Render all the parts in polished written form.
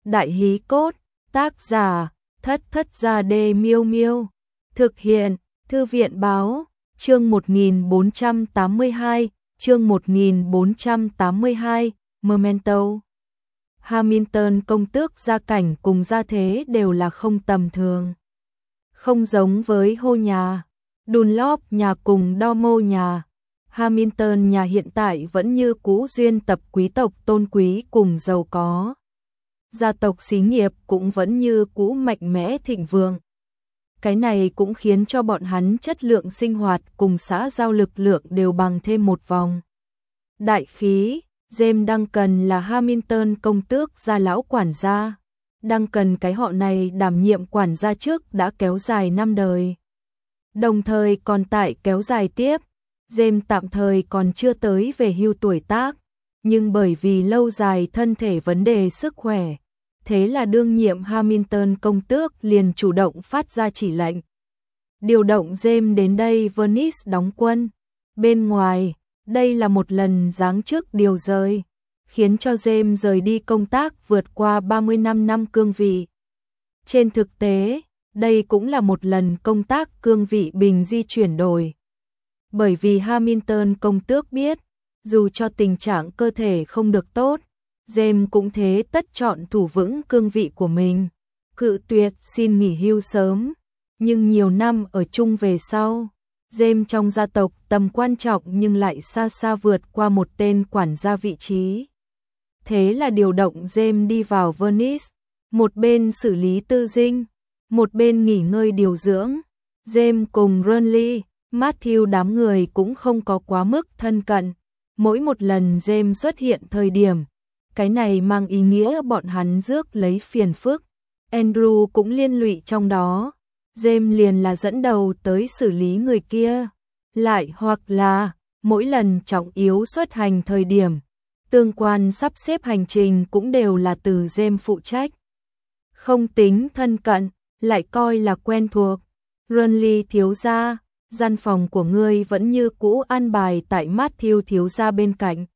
Đại hí cốt, tác giả, Thất Thất Gia Đê Miêu Miêu. Thực hiện, Thư viện báo, chương 1482, chương 1482, Memento. Hamilton công tước gia cảnh cùng gia thế đều là không tầm thường. Không giống với Hô nhà, Dunlop nhà cùng Domo nhà. Hamilton nhà hiện tại vẫn như cũ duyên tập quý tộc tôn quý cùng giàu có. Gia tộc xí nghiệp cũng vẫn như cũ mạnh mẽ thịnh vượng. Cái này cũng khiến cho bọn hắn chất lượng sinh hoạt cùng xã giao lực lượng đều bằng thêm một vòng. Đại khí, James Duncan là Hamilton công tước gia lão quản gia. Duncan cái họ này đảm nhiệm quản gia trước đã kéo dài 5 đời. Đồng thời còn tại kéo dài tiếp. James tạm thời còn chưa tới về hưu tuổi tác, nhưng bởi vì lâu dài thân thể vấn đề sức khỏe, thế là đương nhiệm Hamilton công tước liền chủ động phát ra chỉ lệnh. Điều động James đến đây Venice đóng quân. Bên ngoài, đây là một lần giáng chức điều rời, khiến cho James rời đi công tác vượt qua 35 năm cương vị. Trên thực tế, đây cũng là một lần công tác cương vị bình di chuyển đổi. Bởi vì Hamilton công tước biết, dù cho tình trạng cơ thể không được tốt, James cũng thế tất chọn thủ vững cương vị của mình, cự tuyệt xin nghỉ hưu sớm. Nhưng nhiều năm ở chung về sau, James trong gia tộc tầm quan trọng nhưng lại xa xa vượt qua một tên quản gia vị trí. Thế là điều động James đi vào Venice, một bên xử lý tư dinh, một bên nghỉ ngơi điều dưỡng. James cùng Ronly, Matthew đám người cũng không có quá mức thân cận. Mỗi một lần James xuất hiện thời điểm, cái này mang ý nghĩa bọn hắn rước lấy phiền phức. Andrew cũng liên lụy trong đó. James liền là dẫn đầu tới xử lý người kia. Lại hoặc là, mỗi lần trọng yếu xuất hành thời điểm, tương quan sắp xếp hành trình cũng đều là từ James phụ trách. Không tính thân cận, lại coi là quen thuộc. Ronly thiếu gia, gian phòng của ngươi vẫn như cũ an bài tại Matthew thiếu gia bên cạnh.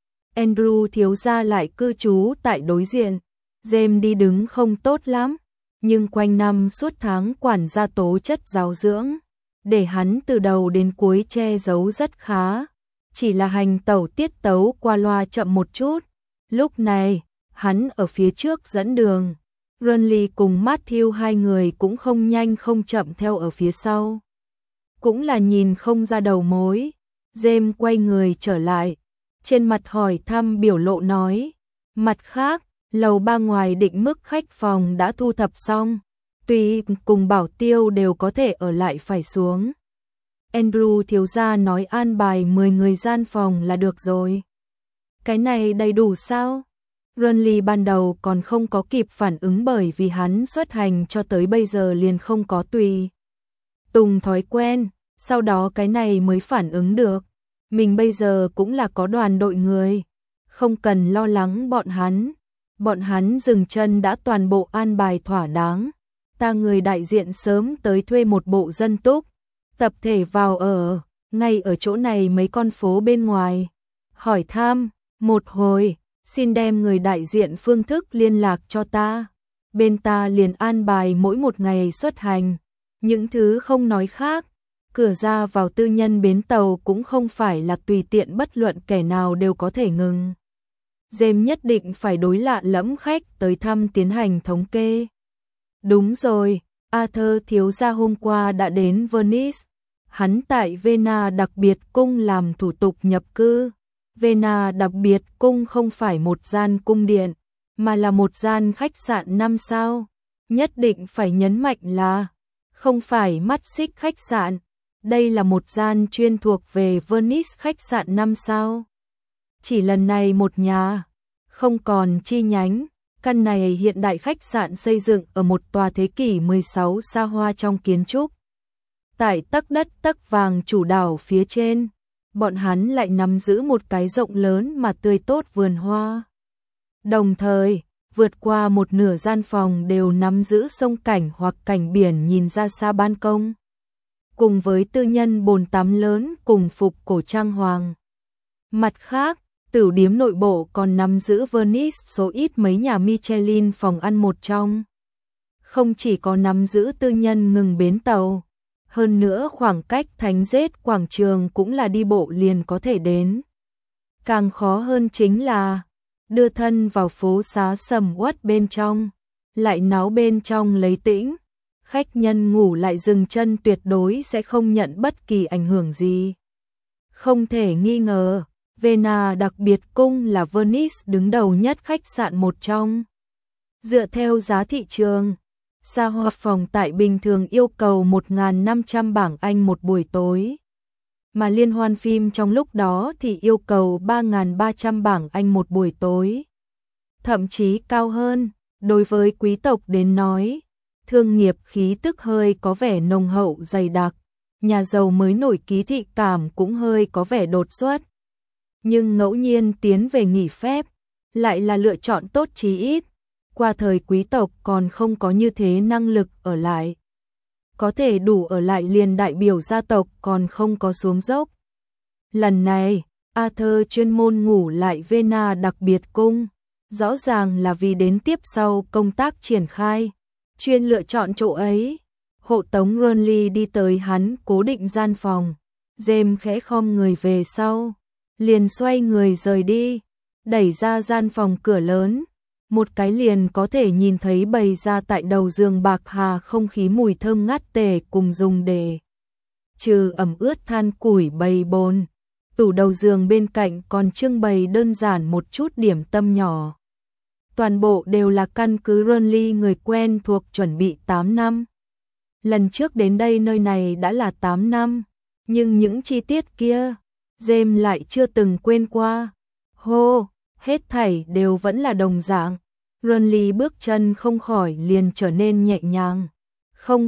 Andrew thiếu gia lại cư trú tại đối diện. James đi đứng không tốt lắm, nhưng quanh năm suốt tháng quản gia tố chất giáo dưỡng, để hắn từ đầu đến cuối che giấu rất khá. Chỉ là hành tẩu tiết tấu qua loa chậm một chút. Lúc này, hắn ở phía trước dẫn đường. Ronly cùng Matthew hai người cũng không nhanh không chậm theo ở phía sau. Cũng là nhìn không ra đầu mối. James quay người trở lại, trên mặt hỏi thăm biểu lộ nói. Mặt khác, lầu 3 ngoài định mức khách phòng đã thu thập xong, tùy cùng bảo tiêu đều có thể ở lại phải xuống. Andrew thiếu gia nói an bài 10 người gian phòng là được rồi. Cái này đầy đủ sao? Ronly ban đầu còn không có kịp phản ứng bởi vì hắn xuất hành cho tới bây giờ liền không có tùy tùng thói quen, sau đó cái này mới phản ứng được. Mình bây giờ cũng là có đoàn đội người, không cần lo lắng bọn hắn. Bọn hắn dừng chân đã toàn bộ an bài thỏa đáng. Ta người đại diện sớm tới thuê một bộ dân túc, tập thể vào ở, ngay ở chỗ này mấy con phố bên ngoài. Hỏi thăm, một hồi, xin đem người đại diện phương thức liên lạc cho ta. Bên ta liền an bài mỗi một ngày xuất hành. Những thứ không nói khác, cửa ra vào tư nhân bến tàu cũng không phải là tùy tiện bất luận kẻ nào đều có thể ngừng. James nhất định phải đối lạ lẫm khách tới thăm tiến hành thống kê. Đúng rồi, Arthur thiếu gia hôm qua đã đến Venice. Hắn tại Vena đặc biệt cung làm thủ tục nhập cư. Vena đặc biệt cung không phải một gian cung điện, mà là một gian khách sạn 5 sao. Nhất định phải nhấn mạnh là không phải mắt xích khách sạn. Đây là một gian chuyên thuộc về Venice khách sạn 5 sao. Chỉ lần này một nhà, không còn chi nhánh. Căn này hiện đại khách sạn xây dựng ở một tòa thế kỷ 16 xa hoa trong kiến trúc. Tại tấc đất tấc vàng chủ đảo phía trên, bọn hắn lại nắm giữ một cái rộng lớn mà tươi tốt vườn hoa. Đồng thời, vượt qua một nửa gian phòng đều nắm giữ sông cảnh hoặc cảnh biển nhìn ra xa ban công. Cùng với tư nhân bồn tắm lớn cùng phục cổ trang hoàng. Mặt khác, Tửu điếm nội bộ còn nắm giữ Venice số ít mấy nhà Michelin phòng ăn một trong. Không chỉ có nắm giữ tư nhân ngừng bến tàu, hơn nữa khoảng cách Thánh Giết quảng trường cũng là đi bộ liền có thể đến. Càng khó hơn chính là đưa thân vào phố xá sầm uất bên trong, lại náo bên trong lấy tĩnh, khách nhân ngủ lại dừng chân tuyệt đối sẽ không nhận bất kỳ ảnh hưởng gì. Không thể nghi ngờ, Vena đặc biệt cung là Venice đứng đầu nhất khách sạn một trong. Dựa theo giá thị trường, xa hoa phòng tại bình thường yêu cầu 1.500 bảng Anh một buổi tối, mà liên hoan phim trong lúc đó thì yêu cầu 3.300 bảng Anh một buổi tối. Thậm chí cao hơn, đối với quý tộc đến nói, thương nghiệp khí tức hơi có vẻ nồng hậu dày đặc, nhà giàu mới nổi ký thị cảm cũng hơi có vẻ đột xuất. Nhưng ngẫu nhiên tiến về nghỉ phép, lại là lựa chọn tốt chí ít, qua thời quý tộc còn không có như thế năng lực ở lại. Có thể đủ ở lại liền đại biểu gia tộc còn không có xuống dốc. Lần này, Arthur chuyên môn ngủ lại Vena đặc biệt cung, rõ ràng là vì đến tiếp sau công tác triển khai, chuyên lựa chọn chỗ ấy. Hộ tống Ronly đi tới hắn cố định gian phòng, James khẽ khom người về sau, liền xoay người rời đi, đẩy ra gian phòng cửa lớn, một cái liền có thể nhìn thấy bày ra tại đầu giường bạc hà không khí mùi thơm ngát tề cùng dùng để trừ ẩm ướt than củi bày bồn. Tủ đầu giường bên cạnh còn trưng bày đơn giản một chút điểm tâm nhỏ. Toàn bộ đều là căn cứ Ronly người quen thuộc chuẩn bị 8 năm. Lần trước đến đây nơi này đã là 8 năm, nhưng những chi tiết kia, James lại chưa từng quên qua. Hô, hết thảy đều vẫn là đồng dạng. Ronly bước chân không khỏi liền trở nên nhẹ nhàng. Không,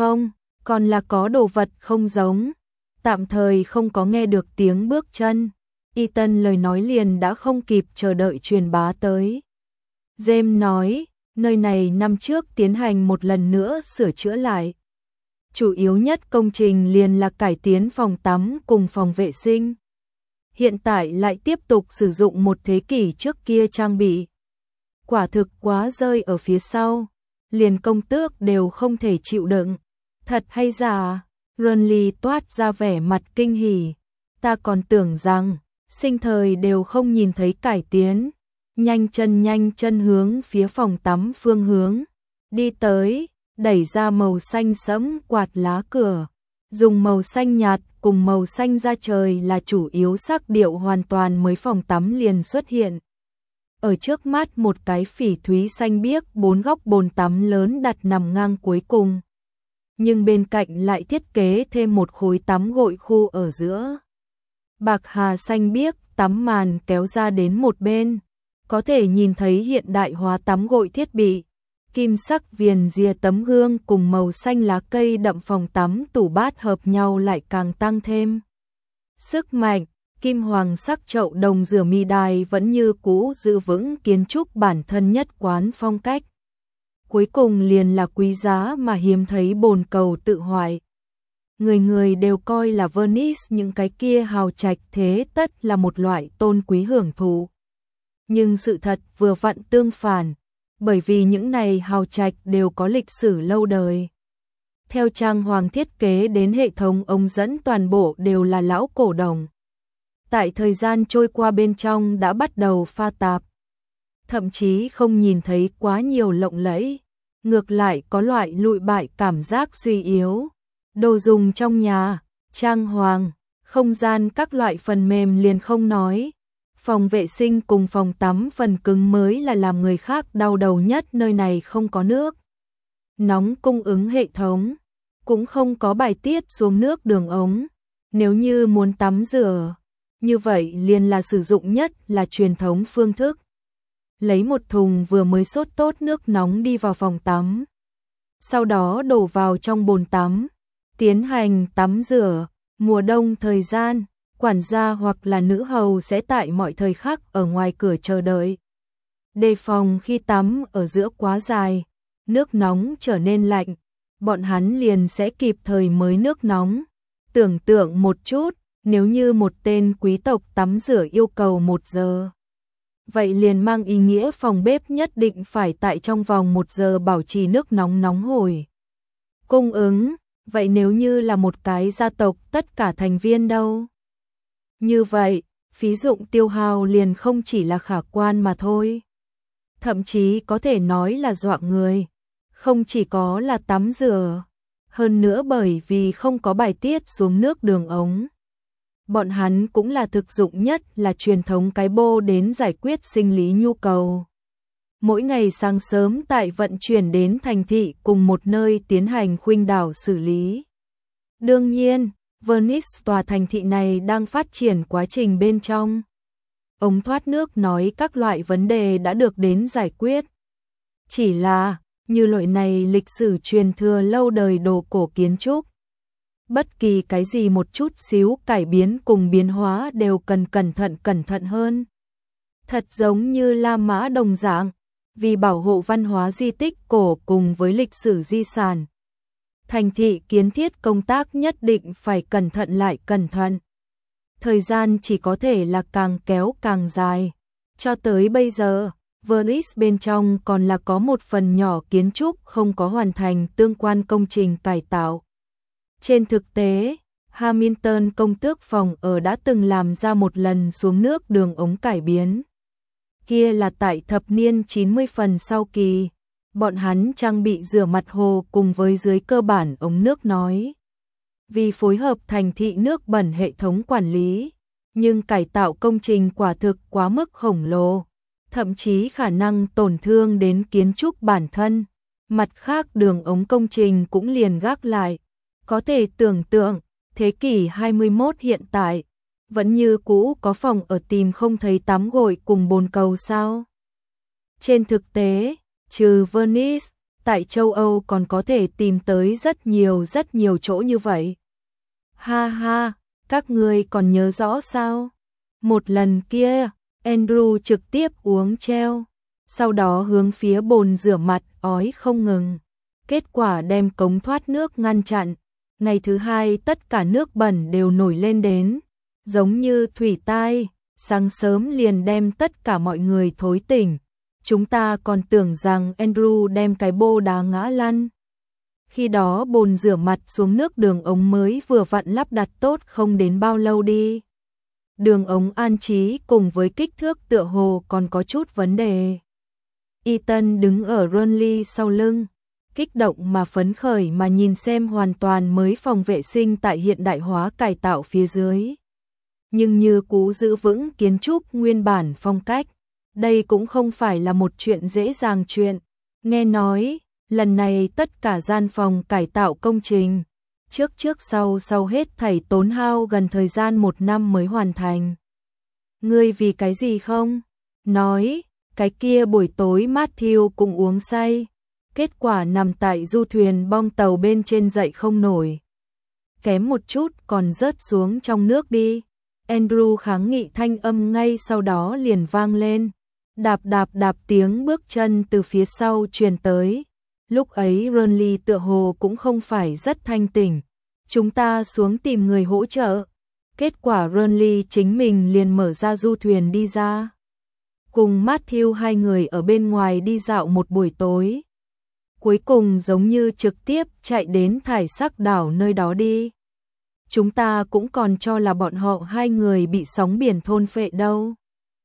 còn là có đồ vật không giống. Tạm thời không có nghe được tiếng bước chân. Ethan lời nói liền đã không kịp chờ đợi truyền bá tới. James nói, nơi này năm trước tiến hành một lần nữa sửa chữa lại. Chủ yếu nhất công trình liền là cải tiến phòng tắm cùng phòng vệ sinh. Hiện tại lại tiếp tục sử dụng một thế kỷ trước kia trang bị. Quả thực quá rơi ở phía sau, liền công tước đều không thể chịu đựng. Thật hay giả? Ronly toát ra vẻ mặt kinh hỉ. Ta còn tưởng rằng sinh thời đều không nhìn thấy cải tiến. Nhanh chân hướng phía phòng tắm phương hướng đi tới, đẩy ra màu xanh sẫm quạt lá cửa, dùng màu xanh nhạt cùng màu xanh da trời là chủ yếu sắc điệu hoàn toàn mới. Phòng tắm liền xuất hiện ở trước mắt một cái phỉ thúy xanh biếc 4 góc bồn tắm lớn đặt nằm ngang cuối cùng, nhưng bên cạnh lại thiết kế thêm một khối tắm gội khu ở giữa. Bạc hà xanh biếc, tắm màn kéo ra đến một bên, có thể nhìn thấy hiện đại hóa tắm gội thiết bị. Kim sắc viền rìa tấm gương cùng màu xanh lá cây đậm phòng tắm tủ bát hợp nhau lại càng tăng thêm sức mạnh. Kim hoàng sắc chậu đồng rửa mi đài vẫn như cũ giữ vững kiến trúc bản thân nhất quán phong cách. Cuối cùng liền là quý giá mà hiếm thấy bồn cầu tự hoại. Người người đều coi là Venice những cái kia hào trạch thế tất là một loại tôn quý hưởng thụ. Nhưng sự thật vừa vặn tương phản, bởi vì những này hào trạch đều có lịch sử lâu đời. Theo trang hoàng thiết kế đến hệ thống ống dẫn toàn bộ đều là lão cổ đồng. Tại thời gian trôi qua bên trong đã bắt đầu pha tạp. Thậm chí không nhìn thấy quá nhiều lộng lẫy, ngược lại có loại lụi bại cảm giác suy yếu. Đồ dùng trong nhà, trang hoàng, không gian các loại phần mềm liền không nói. Phòng vệ sinh cùng phòng tắm phần cứng mới là làm người khác đau đầu nhất. Nơi này không có nước nóng cung ứng hệ thống, cũng không có bài tiết xuống nước đường ống. Nếu như muốn tắm rửa, như vậy liền là sử dụng nhất là truyền thống phương thức. Lấy một thùng vừa mới sốt tốt nước nóng đi vào phòng tắm, sau đó đổ vào trong bồn tắm, tiến hành tắm rửa. Mùa đông thời gian, quản gia hoặc là nữ hầu sẽ tại mọi thời khắc ở ngoài cửa chờ đợi. Đề phòng khi tắm ở giữa quá dài, nước nóng trở nên lạnh, bọn hắn liền sẽ kịp thời mới nước nóng. Tưởng tượng một chút, Nếu như một tên quý tộc tắm rửa yêu cầu 1 giờ, vậy liền mang ý nghĩa phòng bếp nhất định phải tại trong vòng 1 giờ bảo trì nước nóng nóng hổi. Cung ứng, vậy nếu như là một cái gia tộc tất cả thành viên đâu? Như vậy, phí dụng tiêu hao liền không chỉ là khả quan mà thôi. Thậm chí có thể nói là dọa người. Không chỉ có là tắm rửa, hơn nữa bởi vì không có bài tiết xuống nước đường ống. Bọn hắn cũng là thực dụng nhất là truyền thống cái bô đến giải quyết sinh lý nhu cầu. Mỗi ngày sáng sớm tại vận chuyển đến thành thị cùng một nơi tiến hành khuynh đảo xử lý. Đương nhiên, Venice tòa thành thị này đang phát triển quá trình bên trong. Ống thoát nước nói các loại vấn đề đã được đến giải quyết. Chỉ là, như loại này lịch sử truyền thừa lâu đời đồ cổ kiến trúc. Bất kỳ cái gì một chút xíu cải biến cùng biến hóa đều cần cẩn thận hơn. Thật giống như La Mã đồng dạng, vì bảo hộ văn hóa di tích cổ cùng với lịch sử di sản. Thành thị kiến thiết công tác nhất định phải cẩn thận lại cẩn thận. Thời gian chỉ có thể là càng kéo càng dài. Cho tới bây giờ, Venice bên trong còn là có một phần nhỏ kiến trúc không có hoàn thành tương quan công trình cải tạo. Trên thực tế, Hamilton công tước phòng ở đã từng làm ra một lần xuống nước đường ống cải biến. Kia là tại thập niên 90 phần sau kỳ, bọn hắn trang bị rửa mặt hồ cùng với dưới cơ bản ống nước nói. Vì phối hợp thành thị nước bẩn hệ thống quản lý, nhưng cải tạo công trình quả thực quá mức khổng lồ, thậm chí khả năng tổn thương đến kiến trúc bản thân. Mặt khác đường ống công trình cũng liền gác lại. Có thể tưởng tượng, thế kỷ 21 hiện tại, vẫn như cũ có phòng ở tìm không thấy tắm gội cùng bồn cầu sao. Trên thực tế, trừ Venice, tại châu Âu còn có thể tìm tới rất nhiều chỗ như vậy. Ha ha, các ngươi còn nhớ rõ sao? Một lần kia, Andrew trực tiếp uống treo, sau đó hướng phía bồn rửa mặt ói không ngừng. Kết quả đem cống thoát nước ngăn chặn. Ngày thứ hai tất cả nước bẩn đều nổi lên đến, giống như thủy tai, sáng sớm liền đem tất cả mọi người thối tỉnh. Chúng ta còn tưởng rằng Andrew đem cái bô đá ngã lăn. Khi đó bồn rửa mặt xuống nước đường ống mới vừa vặn lắp đặt tốt không đến bao lâu đi. Đường ống an trí cùng với kích thước tựa hồ còn có chút vấn đề. Ethan đứng ở Ronly sau lưng, kích động mà phấn khởi mà nhìn xem hoàn toàn mới phòng vệ sinh tại hiện đại hóa cải tạo phía dưới. Nhưng như cũ giữ vững kiến trúc nguyên bản phong cách, đây cũng không phải là một chuyện dễ dàng chuyện. Nghe nói, lần này tất cả gian phòng cải tạo công trình, trước sau hết thảy tốn hao gần thời gian 1 năm mới hoàn thành. Ngươi vì cái gì không? Nói, cái kia buổi tối Matthew cũng uống say. Kết quả nằm tại du thuyền bong tàu bên trên dậy không nổi. Kém một chút còn rớt xuống trong nước đi. Andrew kháng nghị thanh âm ngay sau đó liền vang lên. Đạp tiếng bước chân từ phía sau truyền tới. Lúc ấy Ronly tựa hồ cũng không phải rất thanh tỉnh. Chúng ta xuống tìm người hỗ trợ. Kết quả Ronly chính mình liền mở ra du thuyền đi ra. Cùng Matthew hai người ở bên ngoài đi dạo một buổi tối. Cuối cùng giống như trực tiếp chạy đến thải sắc đảo nơi đó đi. Chúng ta cũng còn cho là bọn họ hai người bị sóng biển thôn phệ đâu.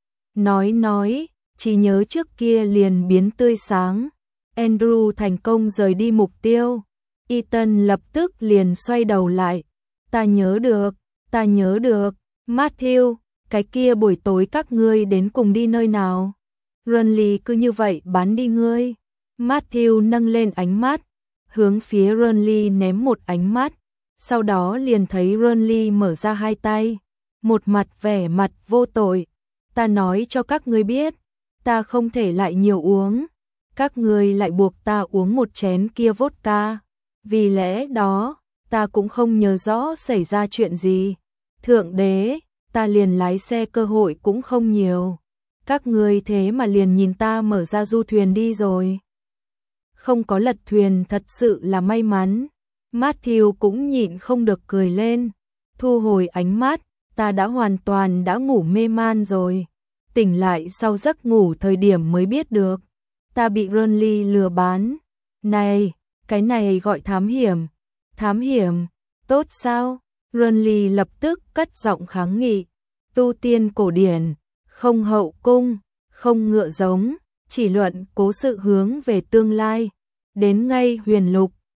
Nói, chỉ nhớ trước kia liền biến tươi sáng. Andrew thành công rời đi mục tiêu. Ethan lập tức liền xoay đầu lại. Ta nhớ được. Matthew, cái kia buổi tối các ngươi đến cùng đi nơi nào? Ronly cứ như vậy bán đi ngươi. Matthew nâng lên ánh mắt, hướng phía Ronly ném một ánh mắt, sau đó liền thấy Ronly mở ra hai tay, một mặt vẻ mặt vô tội. Ta nói cho các ngươi biết, ta không thể lại nhiều uống, các ngươi lại buộc ta uống một chén kia vodka, vì lẽ đó, ta cũng không nhớ rõ xảy ra chuyện gì. Thượng đế, ta liền lái xe cơ hội cũng không nhiều, các ngươi thế mà liền nhìn ta mở ra du thuyền đi rồi. Không có lật thuyền thật sự là may mắn. Matthew cũng nhịn không được cười lên, thu hồi ánh mắt, ta đã hoàn toàn đã ngủ mê man rồi. Tỉnh lại sau giấc ngủ thời điểm mới biết được. Ta bị Renly lừa bán. Này, cái này gọi thám hiểm. Thám hiểm, tốt sao? Renly lập tức cất giọng kháng nghị. Tu tiên cổ điển, không hậu cung, không ngựa giống, chỉ luận cố sự hướng về tương lai. Đến ngay huyền lục,